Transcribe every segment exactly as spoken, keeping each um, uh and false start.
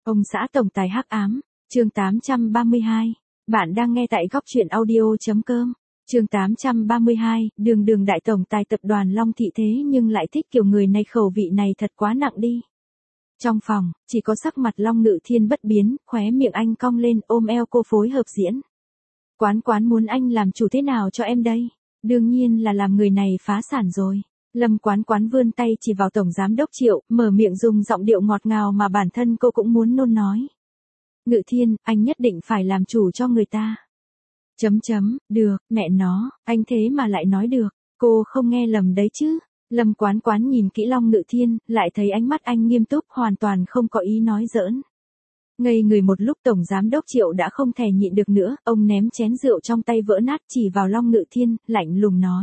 Ông xã tổng tài hắc ám, chương tám trăm ba mươi hai. Bạn đang nghe tại góc truyện audio.com. Chương tám trăm ba mươi hai, đường đường đại tổng tài tập đoàn Long Thị thế nhưng lại thích kiểu người này, khẩu vị này thật quá nặng đi. Trong phòng, chỉ có sắc mặt Long Ngự Thiên bất biến, khóe miệng anh cong lên ôm eo cô phối hợp diễn. Quán quán muốn anh làm chủ thế nào cho em đây? Đương nhiên là làm người này phá sản rồi. Lâm Quán Quán vươn tay chỉ vào tổng giám đốc Triệu, mở miệng dùng giọng điệu ngọt ngào mà bản thân cô cũng muốn nôn nói. Ngự Thiên, anh nhất định phải làm chủ cho người ta. Chấm chấm, được, mẹ nó, anh thế mà lại nói được, cô không nghe lầm đấy chứ. Lâm Quán Quán nhìn kỹ Long Ngự Thiên, lại thấy ánh mắt anh nghiêm túc, hoàn toàn không có ý nói giỡn. Ngây người một lúc tổng giám đốc Triệu đã không thể nhịn được nữa, ông ném chén rượu trong tay vỡ nát chỉ vào Long Ngự Thiên, lạnh lùng nói.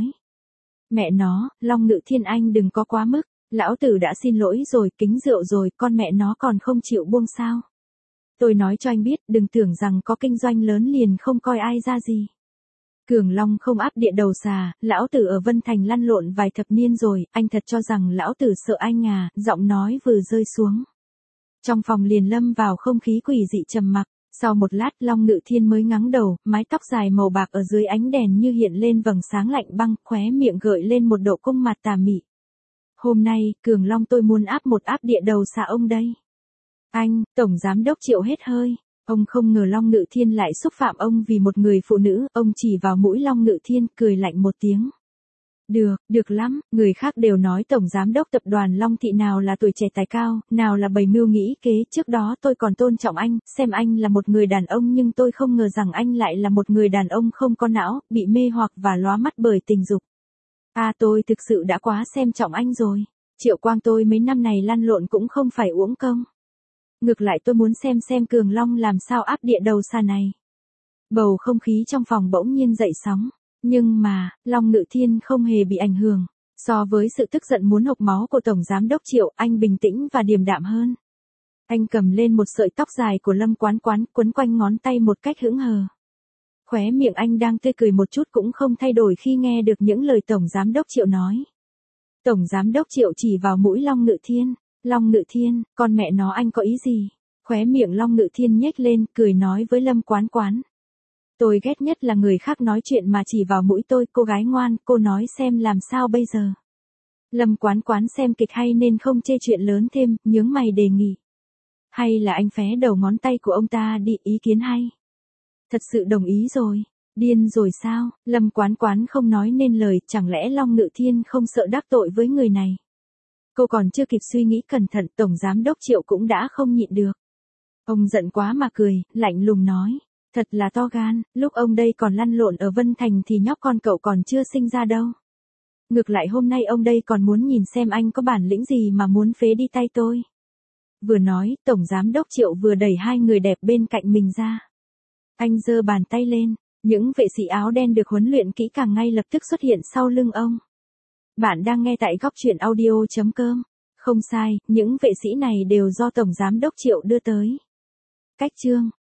Mẹ nó, Long Ngự Thiên anh đừng có quá mức, lão tử đã xin lỗi rồi, kính rượu rồi, con mẹ nó còn không chịu buông sao. Tôi nói cho anh biết, đừng tưởng rằng có kinh doanh lớn liền không coi ai ra gì. Cường Long không áp địa đầu xà, lão tử ở Vân Thành lăn lộn vài thập niên rồi, anh thật cho rằng lão tử sợ anh à, giọng nói vừa rơi xuống. Trong phòng liền lâm vào không khí quỷ dị trầm mặc, sau một lát Long Ngự Thiên mới ngắng đầu, mái tóc dài màu bạc ở dưới ánh đèn như hiện lên vầng sáng lạnh băng, khóe miệng gợi lên một độ cung mặt tà mị. Hôm nay, Cường Long tôi muốn áp một áp địa đầu xà ông đây. Anh, tổng giám đốc Triệu hết hơi. Ông không ngờ Long Ngự Thiên lại xúc phạm ông vì một người phụ nữ, ông chỉ vào mũi Long Ngự Thiên, cười lạnh một tiếng. Được, được lắm, người khác đều nói tổng giám đốc tập đoàn Long Thị nào là tuổi trẻ tài cao, nào là bày mưu nghĩ kế, trước đó tôi còn tôn trọng anh, xem anh là một người đàn ông nhưng tôi không ngờ rằng anh lại là một người đàn ông không có não, bị mê hoặc và lóa mắt bởi tình dục. À tôi thực sự đã quá xem trọng anh rồi, Triệu Quang tôi mấy năm này lăn lộn cũng không phải uổng công. Ngược lại tôi muốn xem xem Cường Long làm sao áp địa đầu xà này. Bầu không khí trong phòng bỗng nhiên dậy sóng. Nhưng mà, Long Ngự Thiên không hề bị ảnh hưởng. So với sự tức giận muốn hộc máu của Tổng Giám đốc Triệu, anh bình tĩnh và điềm đạm hơn. Anh cầm lên một sợi tóc dài của Lâm Quán Quán, quấn quanh ngón tay một cách hững hờ. Khóe miệng anh đang tươi cười một chút cũng không thay đổi khi nghe được những lời Tổng Giám đốc Triệu nói. Tổng Giám đốc Triệu chỉ vào mũi Long Ngự Thiên. Long Ngự Thiên, con mẹ nó anh có ý gì? Khóe miệng Long Ngự Thiên nhếch lên, cười nói với Lâm Quán Quán. Tôi ghét nhất là người khác nói chuyện mà chỉ vào mũi tôi, cô gái ngoan, cô nói xem làm sao bây giờ. Lâm Quán Quán xem kịch hay nên không chê chuyện lớn thêm, nhướng mày đề nghị. Hay là anh phé đầu ngón tay của ông ta đi, ý kiến hay. Thật sự đồng ý rồi. Điên rồi sao? Lâm Quán Quán không nói nên lời, chẳng lẽ Long Ngự Thiên không sợ đắc tội với người này. Cô còn chưa kịp suy nghĩ cẩn thận, Tổng Giám đốc Triệu cũng đã không nhịn được. Ông giận quá mà cười, lạnh lùng nói. Thật là to gan, lúc ông đây còn lăn lộn ở Vân Thành thì nhóc con cậu còn chưa sinh ra đâu. Ngược lại hôm nay ông đây còn muốn nhìn xem anh có bản lĩnh gì mà muốn phế đi tay tôi. Vừa nói, Tổng Giám đốc Triệu vừa đẩy hai người đẹp bên cạnh mình ra. Anh giơ bàn tay lên, những vệ sĩ áo đen được huấn luyện kỹ càng ngay lập tức xuất hiện sau lưng ông. Bạn đang nghe tại góc truyện audio.com. Không sai, những vệ sĩ này đều do Tổng Giám đốc Triệu đưa tới. Cách chương.